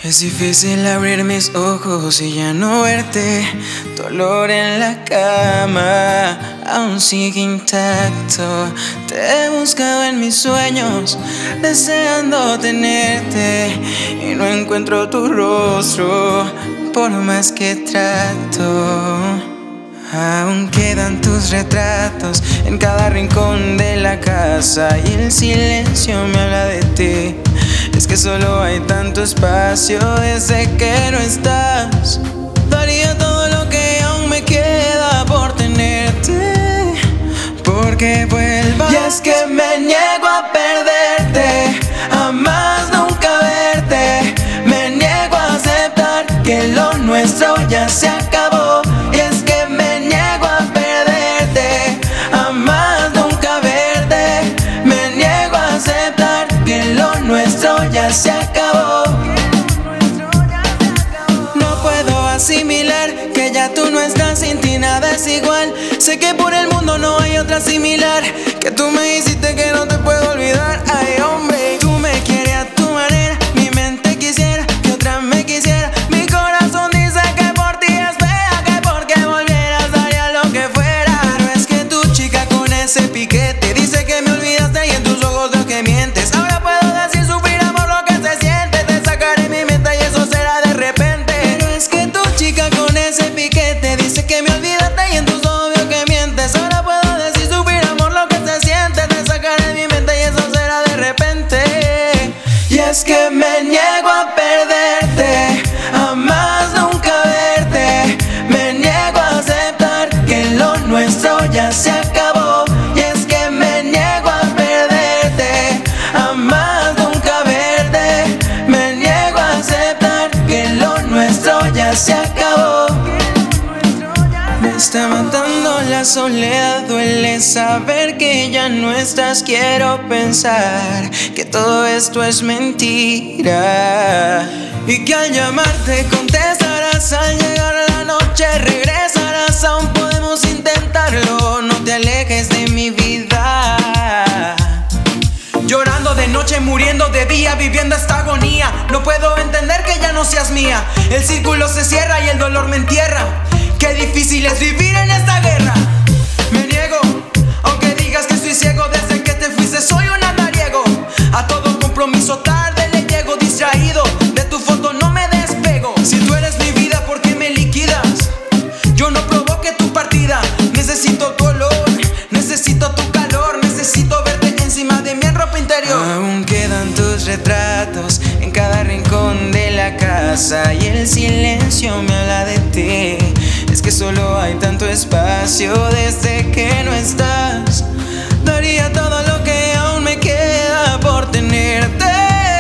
Es difícil abrir mis ojos y ya no verte. Tu olor en la cama aún sigue intacto. Te he buscado en mis sueños, deseando tenerte, y no encuentro tu rostro, por más que trato. Aún quedan tus retratos en cada rincón de la casa, y el silencio me habla de ti. Es que solo hay tanto espacio desde que no estás. Daría todo lo que aún me queda por tenerte, porque vuelvas. Y es que me niego a perderte, a más nunca verte. Me niego a aceptar que lo nuestro ya se acabó. Y es que me niego a perderte, a más nunca verte. Me niego a aceptar que lo nuestro ya se acabó. No puedo asimilar que ya tú no estás, sin ti nada es igual. Sé que por el mundo no hay otra similar, que tú me hiciste que no te puedo olvidar. Ay, hombre, tú me quieres a tu manera, mi mente quisiera que otra me quisiera. Mi corazón dice que por ti espera, que porque volvieras daría lo que fuera. Pero es que tu chica con ese piquete dice que me olvidaste y en tus ojos veo que mientes. Ahora puedo decir sufrir amor lo que se siente, te sacaré mi mente y eso será de repente. Pero es que tu chica con ese piquete dice que me olvidaste y en tus ojos veo que mientes. Ahora puedo decir sufrir amor lo que se siente, te sacaré mi mente y eso será de repente. Y es que me niego a perderte, a más nunca verte. Me niego a aceptar que lo nuestro ya se acabó. Y es que me niego a perderte, a más nunca verte. Me niego a aceptar que lo nuestro ya se acabó. Me está matando la soledad, duele saber que ya no estás. Quiero pensar que todo esto es mentira, y que al llamarte contestarás, al llegar la noche regresarás. Aún podemos intentarlo, no te alejes de mi vida. Llorando de noche, muriendo de día, viviendo esta agonía. No puedo entender que ya no seas mía. El círculo se cierra y el dolor me entierra. Qué difícil es vivir en esta guerra. Me niego, aunque digas que estoy ciego. Desde que te fuiste soy un andariego. A todo compromiso tarde le llego. Distraído, de tu foto no me despego. Si tú eres mi vida, ¿por qué me liquidas? Yo no provoqué tu partida. Necesito tu olor, necesito tu calor. Necesito verte encima de mí en ropa interior. Aún quedan tus retratos en cada rincón de la casa, y el silencio me habla de ti. Es que solo hay tanto espacio desde que no estás. Daría todo lo que aún me queda por tenerte,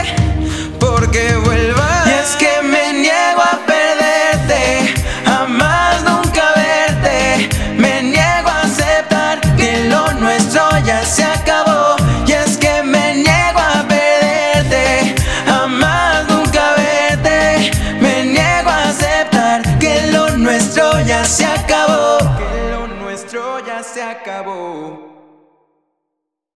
porque vuelvas. Y es que me niego a perderte, a más nunca verte. Me niego a aceptar que lo nuestro ya se acabó. Y es que me niego a perderte, a más nunca verte. Me niego a aceptar que lo nuestro ya se acabó, que lo nuestro ya se acabó.